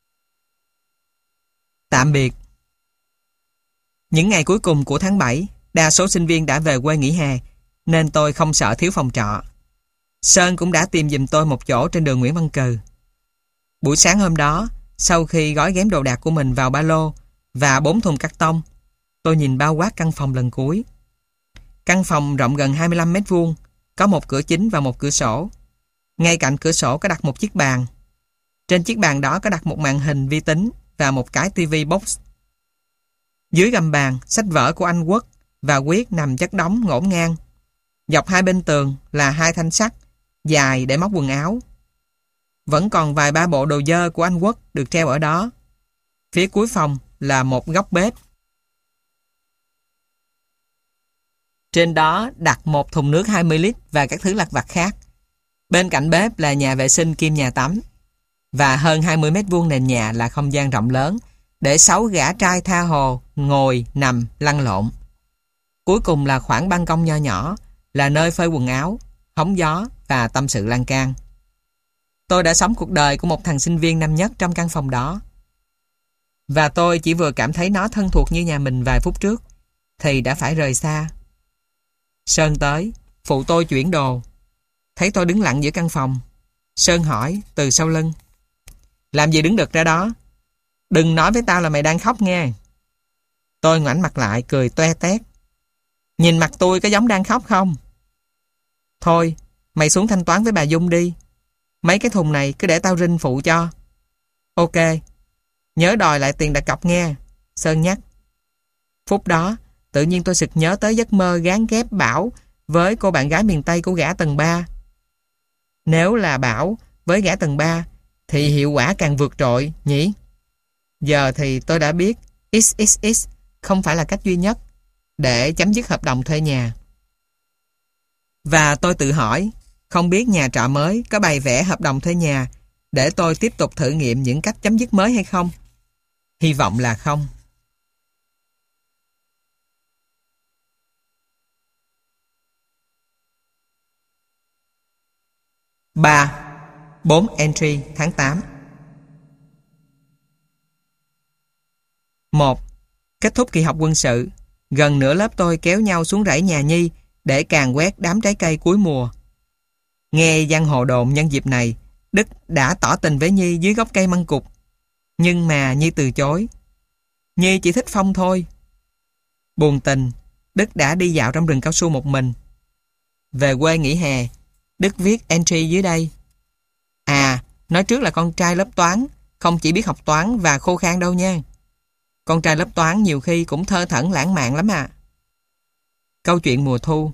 Tạm biệt. Những ngày cuối cùng của tháng bảy, đa số sinh viên đã về quê nghỉ hè, nên tôi không sợ thiếu phòng trọ. Sơn cũng đã tìm giùm tôi một chỗ trên đường Nguyễn Văn Cừ. Buổi sáng hôm đó, sau khi gói ghém đồ đạc của mình vào ba lô và bốn thùng cắt tông, tôi nhìn bao quát căn phòng lần cuối. Căn phòng rộng gần hai mươi lăm mét vuông, có một cửa chính và một cửa sổ. Ngay cạnh cửa sổ có đặt một chiếc bàn. Trên chiếc bàn đó có đặt một màn hình vi tính và một cái tivi box. Dưới gầm bàn, sách vở của anh Quốc và Quyết nằm chất đống ngổn ngang. Dọc hai bên tường là hai thanh sắt dài để móc quần áo. Vẫn còn vài ba bộ đồ dơ của anh Quốc được treo ở đó. Phía cuối phòng là một góc bếp. Trên đó đặt một thùng nước hai mươi lít và các thứ lặt vặt khác. Bên cạnh bếp là nhà vệ sinh kiêm nhà tắm. Và hơn hai mươi mét vuông nền nhà là không gian rộng lớn để sáu gã trai tha hồ ngồi, nằm, lăn lộn. Cuối cùng là khoảng ban công nho nhỏ, là nơi phơi quần áo, hóng gió và tâm sự lan can. Tôi đã sống cuộc đời của một thằng sinh viên năm nhất trong căn phòng đó. Và tôi chỉ vừa cảm thấy nó thân thuộc như nhà mình vài phút trước thì đã phải rời xa. Sơn tới, phụ tôi chuyển đồ. Thấy tôi đứng lặng giữa căn phòng, Sơn hỏi từ sau lưng. Làm gì đứng đực ra đó? Đừng nói với tao là mày đang khóc nghe. Tôi ngoảnh mặt lại cười toe tét. Nhìn mặt tôi có giống đang khóc không? Thôi, mày xuống thanh toán với bà Dung đi. Mấy cái thùng này cứ để tao rinh phụ cho. Ok, nhớ đòi lại tiền đặt cọc nghe, Sơn nhắc. Phút đó, tự nhiên tôi sực nhớ tới giấc mơ gán ghép Bảo với cô bạn gái miền Tây của gã tầng ba. Nếu là Bảo với gã tầng ba thì hiệu quả càng vượt trội nhỉ? Giờ thì tôi đã biết ích ích ích không phải là cách duy nhất để chấm dứt hợp đồng thuê nhà. Và tôi tự hỏi, không biết nhà trọ mới có bày vẽ hợp đồng thuê nhà để tôi tiếp tục thử nghiệm những cách chấm dứt mới hay không? Hy vọng là không. ba. bốn entry tháng tám. một. Kết thúc kỳ học quân sự, gần nửa lớp tôi kéo nhau xuống rẫy nhà Nhi để càn quét đám trái cây cuối mùa. Nghe giang hồ đồn nhân dịp này, Đức đã tỏ tình với Nhi dưới gốc cây măng cụt. Nhưng mà Nhi từ chối. Nhi chỉ thích Phong thôi. Buồn tình, Đức đã đi dạo trong rừng cao su một mình. Về quê nghỉ hè, Đức viết entry dưới đây. À, Nói trước là con trai lớp toán không chỉ biết học toán và khô khan đâu nha. Con trai lớp toán nhiều khi cũng thơ thẩn lãng mạn lắm à. Câu chuyện mùa thu.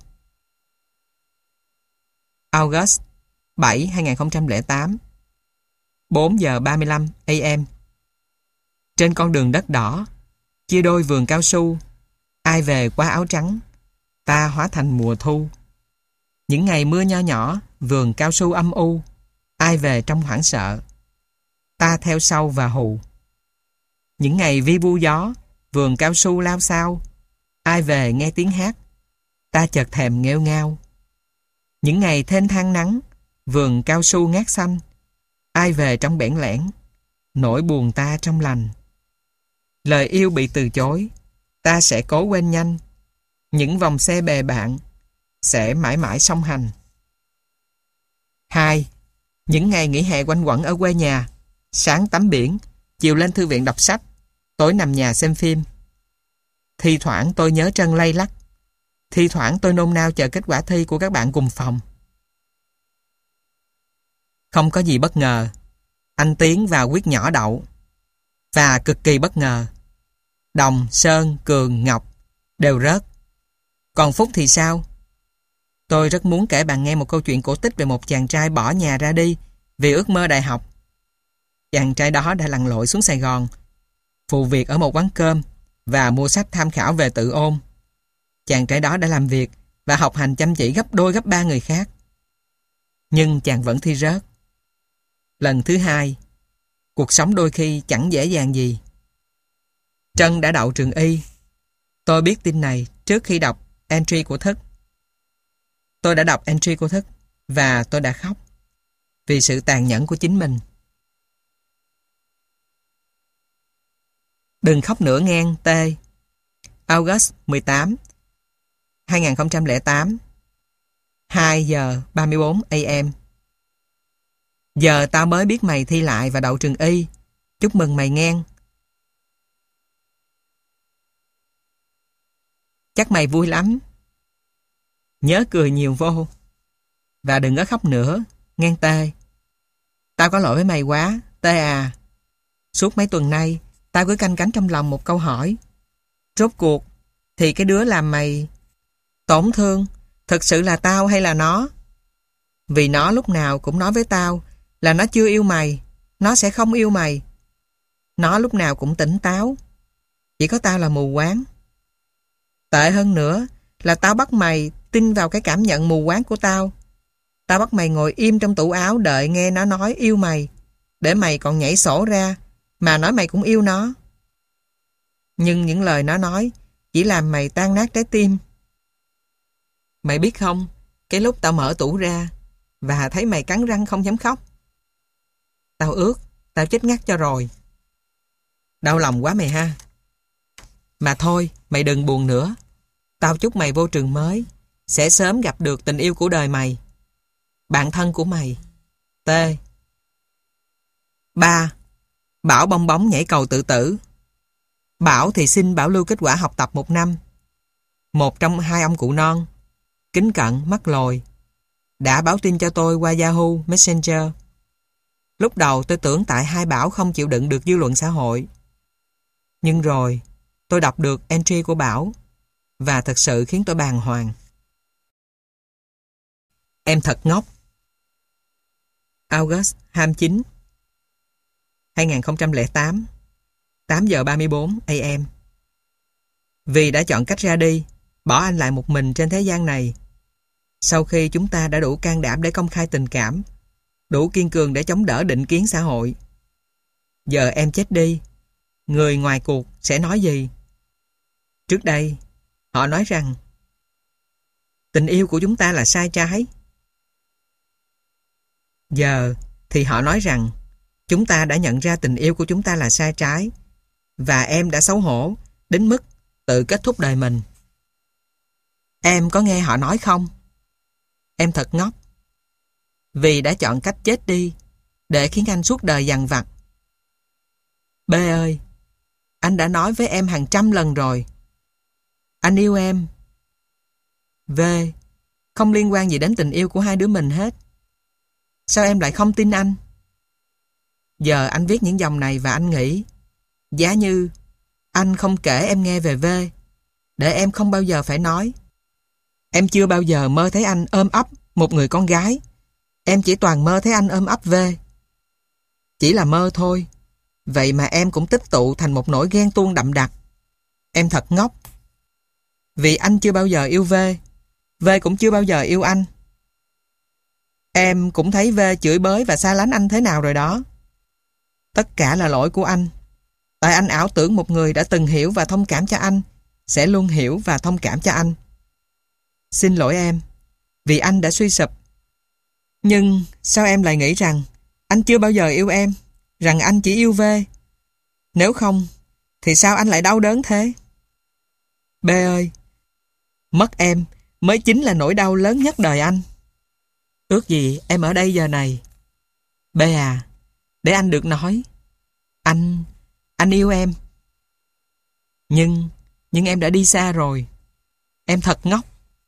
August bảy hai nghìn không trăm lẻ tám, bốn giờ ba mươi lăm a m. Trên con đường đất đỏ, chia đôi vườn cao su, ai về qua áo trắng, ta hóa thành mùa thu. Những ngày mưa nho nhỏ, vườn cao su âm u, ai về trong hoảng sợ, ta theo sau và hù. Những ngày vi vu gió, vườn cao su lao xao, ai về nghe tiếng hát, ta chợt thèm nghêu ngao. Những ngày thênh thang nắng, vườn cao su ngát xanh, ai về trong bẽn lẽn, nỗi buồn ta trong lành. Lời yêu bị từ chối, ta sẽ cố quên nhanh. Những vòng xe bè bạn sẽ mãi mãi song hành. Hai. Những ngày nghỉ hè quanh quẩn ở quê nhà, sáng tắm biển, chiều lên thư viện đọc sách, tối nằm nhà xem phim. Thi thoảng tôi nhớ Trân lay lắc. Thi thoảng tôi nôn nao chờ kết quả thi của các bạn cùng phòng. Không có gì bất ngờ. Anh Tiến vào quyết nhỏ đậu. Và cực kỳ bất ngờ. Đồng, Sơn, Cường, Ngọc đều rớt. Còn Phúc thì sao? Tôi rất muốn kể bạn nghe một câu chuyện cổ tích về một chàng trai bỏ nhà ra đi vì ước mơ đại học. Chàng trai đó đã lặn lội xuống Sài Gòn, phụ việc ở một quán cơm và mua sách tham khảo về tự ôn. Chàng trai đó đã làm việc và học hành chăm chỉ gấp đôi gấp ba người khác. Nhưng chàng vẫn thi rớt. Lần thứ hai, cuộc sống đôi khi chẳng dễ dàng gì. Trân đã đậu trường Y. Tôi biết tin này trước khi đọc entry của Thức. Tôi đã đọc entry của Thức và tôi đã khóc vì sự tàn nhẫn của chính mình. Đừng khóc nữa ngang T. August mười tám, hai nghìn không trăm lẻ tám, hai giờ ba mươi bốn a m. Giờ tao mới biết mày thi lại và đậu trường Y. Chúc mừng mày ngang. Chắc mày vui lắm. Nhớ cười nhiều vô. Và đừng có khóc nữa, ngang T. Tao có lỗi với mày quá, T à. Suốt mấy tuần nay, tao cứ canh cánh trong lòng một câu hỏi. Rốt cuộc, thì cái đứa làm mày tổn thương, thực sự là tao hay là nó? Vì nó lúc nào cũng nói với tao là nó chưa yêu mày, nó sẽ không yêu mày. Nó lúc nào cũng tỉnh táo. Chỉ có tao là mù quáng. Tệ hơn nữa là tao bắt mày tin vào cái cảm nhận mù quáng của tao. Tao bắt mày ngồi im trong tủ áo đợi nghe nó nói yêu mày, để mày còn nhảy sổ ra mà nói mày cũng yêu nó. Nhưng những lời nó nói chỉ làm mày tan nát trái tim. Mày biết không, cái lúc tao mở tủ ra và thấy mày cắn răng không dám khóc, tao ước tao chết ngắt cho rồi. Đau lòng quá mày ha. Mà thôi, mày đừng buồn nữa. Tao chúc mày vô trường mới sẽ sớm gặp được tình yêu của đời mày, bạn thân của mày, T. Ba. Bảo bong bóng nhảy cầu tự tử. Bảo thì xin bảo lưu kết quả học tập một năm. Một trong hai ông cụ non, kính cận, mắt lồi, đã báo tin cho tôi qua Yahoo Messenger. Lúc đầu tôi tưởng tại hai Bảo không chịu đựng được dư luận xã hội. Nhưng rồi tôi đọc được entry của Bảo và thật sự khiến tôi bàng hoàng. Em thật ngốc. August hai mươi chín, hai nghìn không trăm lẻ tám, tám giờ ba mươi bốn a m. Vì đã chọn cách ra đi, bỏ anh lại một mình trên thế gian này. Sau khi chúng ta đã đủ can đảm để công khai tình cảm, đủ kiên cường để chống đỡ định kiến xã hội. Giờ em chết đi, người ngoài cuộc sẽ nói gì? Trước đây, họ nói rằng tình yêu của chúng ta là sai trái. Giờ thì họ nói rằng chúng ta đã nhận ra tình yêu của chúng ta là sai trái và em đã xấu hổ đến mức tự kết thúc đời mình. Em có nghe họ nói không? Em thật ngốc. Vì đã chọn cách chết đi để khiến anh suốt đời dằn vặt. B ơi, anh đã nói với em hàng trăm lần rồi. Anh yêu em. V. Không liên quan gì đến tình yêu của hai đứa mình hết. Sao em lại không tin anh? Giờ anh viết những dòng này và anh nghĩ, giá như anh không kể em nghe về V, để em không bao giờ phải nói. Em chưa bao giờ mơ thấy anh ôm ấp một người con gái. Em chỉ toàn mơ thấy anh ôm ấp V. Chỉ là mơ thôi. Vậy mà em cũng tích tụ thành một nỗi ghen tuông đậm đặc. Em thật ngốc. Vì anh chưa bao giờ yêu V, V cũng chưa bao giờ yêu anh. Em cũng thấy V chửi bới và xa lánh anh thế nào rồi đó. Tất cả là lỗi của anh. Tại anh ảo tưởng một người đã từng hiểu và thông cảm cho anh sẽ luôn hiểu và thông cảm cho anh. Xin lỗi em, vì anh đã suy sụp. Nhưng sao em lại nghĩ rằng anh chưa bao giờ yêu em, rằng anh chỉ yêu V? Nếu không, thì sao anh lại đau đớn thế? B ơi, mất em mới chính là nỗi đau lớn nhất đời anh. Ước gì em ở đây giờ này. B à, để anh được nói. Anh, anh yêu em. Nhưng, nhưng em đã đi xa rồi. Em thật ngốc.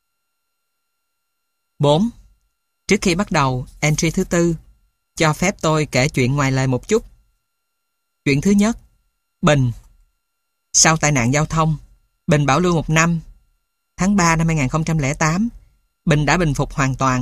bốn. Trước khi bắt đầu, entry thứ tư, cho phép tôi kể chuyện ngoài lề một chút. Chuyện thứ nhất, Bình. Sau tai nạn giao thông, Bình bảo lưu một năm. Tháng ba năm hai nghìn không trăm lẻ tám, Bình đã bình phục hoàn toàn.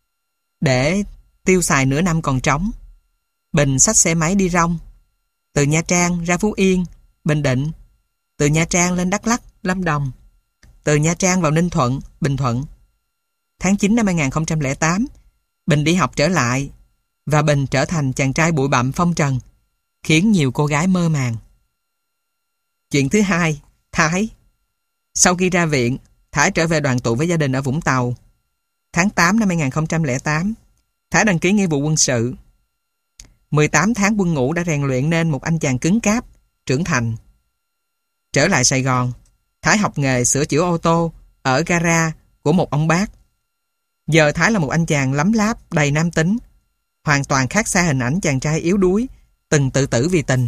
Để tiêu xài nửa năm còn trống, Bình xách xe máy đi rong. Từ Nha Trang ra Phú Yên, Bình Định. Từ Nha Trang lên Đắk Lắk, Lâm Đồng. Từ Nha Trang vào Ninh Thuận, Bình Thuận. Tháng chín năm hai nghìn không trăm lẻ tám, Bình đi học trở lại và Bình trở thành chàng trai bụi bặm phong trần, khiến nhiều cô gái mơ màng. Chuyện thứ hai, Thái. Sau khi ra viện, Thái trở về đoàn tụ với gia đình ở Vũng Tàu. Tháng tám năm hai nghìn không trăm lẻ tám, Thái đăng ký nghĩa vụ quân sự. mười tám tháng quân ngũ đã rèn luyện nên một anh chàng cứng cáp, trưởng thành. Trở lại Sài Gòn, Thái học nghề sửa chữa ô tô ở gara của một ông bác. Giờ Thái là một anh chàng lắm láp, đầy nam tính, hoàn toàn khác xa hình ảnh chàng trai yếu đuối, từng tự tử vì tình.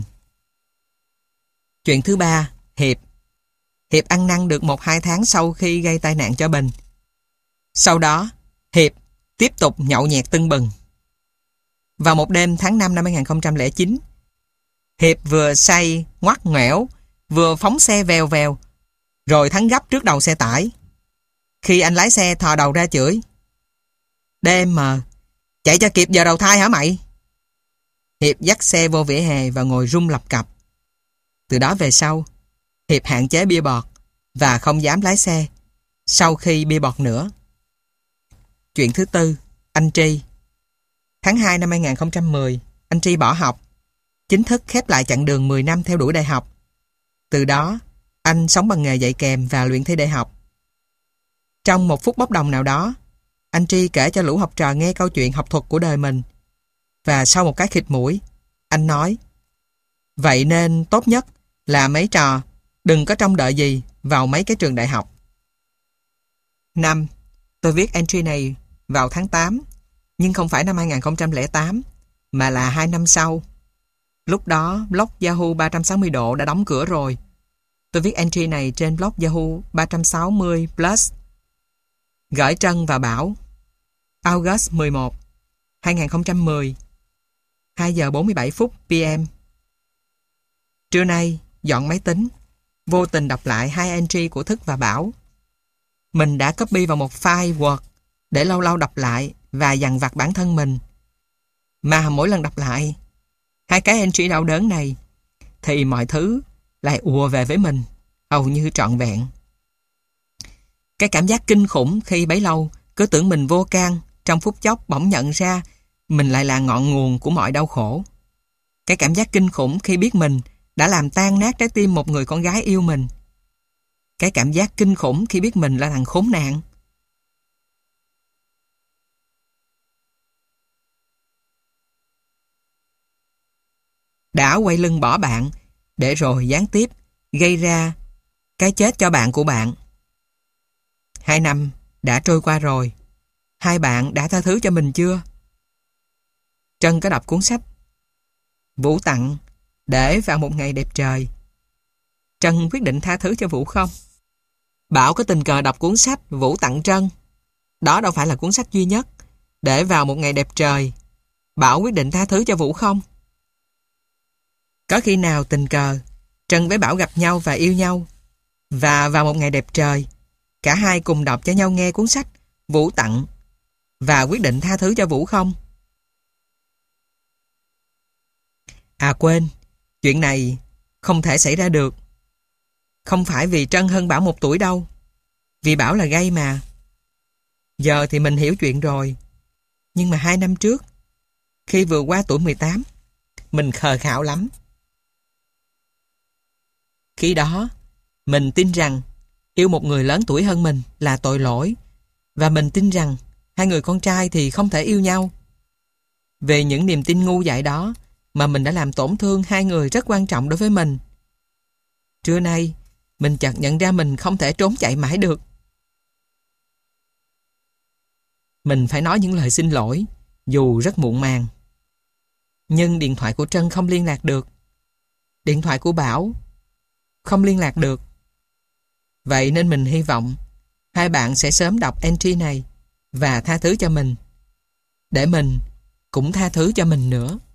Chuyện thứ ba, Hiệp. Hiệp ăn năn được một hai tháng sau khi gây tai nạn cho Bình. Sau đó, Hiệp tiếp tục nhậu nhẹt tưng bừng. Vào một đêm tháng năm năm hai nghìn không trăm lẻ chín, Hiệp vừa say ngoắt ngoẻo, vừa phóng xe vèo vèo, rồi thắng gấp trước đầu xe tải. Khi anh lái xe thò đầu ra chửi: "Đêm mà, chạy cho kịp giờ đầu thai hả mày?" Hiệp dắt xe vô vỉa hè và ngồi rung lập cập. Từ đó về sau, Hiệp hạn chế bia bọt và không dám lái xe sau khi bia bọt nữa. Chuyện thứ tư, anh Tri. Tháng hai năm hai nghìn không trăm mười, anh Tri bỏ học, chính thức khép lại chặng đường mười năm theo đuổi đại học. Từ đó, anh sống bằng nghề dạy kèm và luyện thi đại học. Trong một phút bốc đồng nào đó, anh Tri kể cho lũ học trò nghe câu chuyện học thuật của đời mình. Và sau một cái khịt mũi, anh nói: "Vậy nên tốt nhất là mấy trò đừng có trông đợi gì vào mấy cái trường đại học." Năm, tôi viết entry này vào tháng tám, nhưng không phải năm hai nghìn không trăm lẻ tám, mà là hai năm sau. Lúc đó, blog Yahoo ba trăm sáu mươi độ đã đóng cửa rồi. Tôi viết entry này trên blog Yahoo ba trăm sáu mươi Plus. Gửi Trân và Bảo. August mười một, hai nghìn không trăm mười, hai giờ bốn mươi bảy phút pê em. Trưa nay, dọn máy tính, vô tình đọc lại hai entry của Thức và Bảo. Mình đã copy vào một file Word để lâu lâu đọc lại và dằn vặt bản thân mình. Mà mỗi lần đọc lại hai cái entry đau đớn này thì mọi thứ lại ùa về với mình hầu như trọn vẹn. Cái cảm giác kinh khủng khi bấy lâu cứ tưởng mình vô can, trong phút chốc bỗng nhận ra mình lại là ngọn nguồn của mọi đau khổ. Cái cảm giác kinh khủng khi biết mình đã làm tan nát trái tim một người con gái yêu mình. Cái cảm giác kinh khủng khi biết mình là thằng khốn nạn. Đã quay lưng bỏ bạn, để rồi gián tiếp gây ra cái chết cho bạn của bạn. Hai năm đã trôi qua rồi. Hai bạn đã tha thứ cho mình chưa? Trân có đọc cuốn sách Vũ tặng Để vào một ngày đẹp trời. Trân quyết định tha thứ cho Vũ không? Bảo có tình cờ đọc cuốn sách Vũ tặng Trân. Đó đâu phải là cuốn sách duy nhất. Để vào một ngày đẹp trời. Bảo quyết định tha thứ cho Vũ không? Có khi nào tình cờ Trân với Bảo gặp nhau và yêu nhau, và vào một ngày đẹp trời, cả hai cùng đọc cho nhau nghe cuốn sách Vũ tặng và quyết định tha thứ cho Vũ không? À quên, chuyện này không thể xảy ra được. Không phải vì Trân hơn Bảo một tuổi đâu. Vì Bảo là gay mà. Giờ thì mình hiểu chuyện rồi. Nhưng mà hai năm trước, khi vừa qua tuổi mười tám, mình khờ khạo lắm. Khi đó, mình tin rằng yêu một người lớn tuổi hơn mình là tội lỗi, và mình tin rằng hai người con trai thì không thể yêu nhau. Về những niềm tin ngu dại đó mà mình đã làm tổn thương hai người rất quan trọng đối với mình. Trưa nay, mình chợt nhận ra mình không thể trốn chạy mãi được. Mình phải nói những lời xin lỗi, dù rất muộn màng. Nhưng điện thoại của Trân không liên lạc được. Điện thoại của Bảo không liên lạc được. Vậy nên mình hy vọng hai bạn sẽ sớm đọc entry này và tha thứ cho mình, để mình cũng tha thứ cho mình nữa.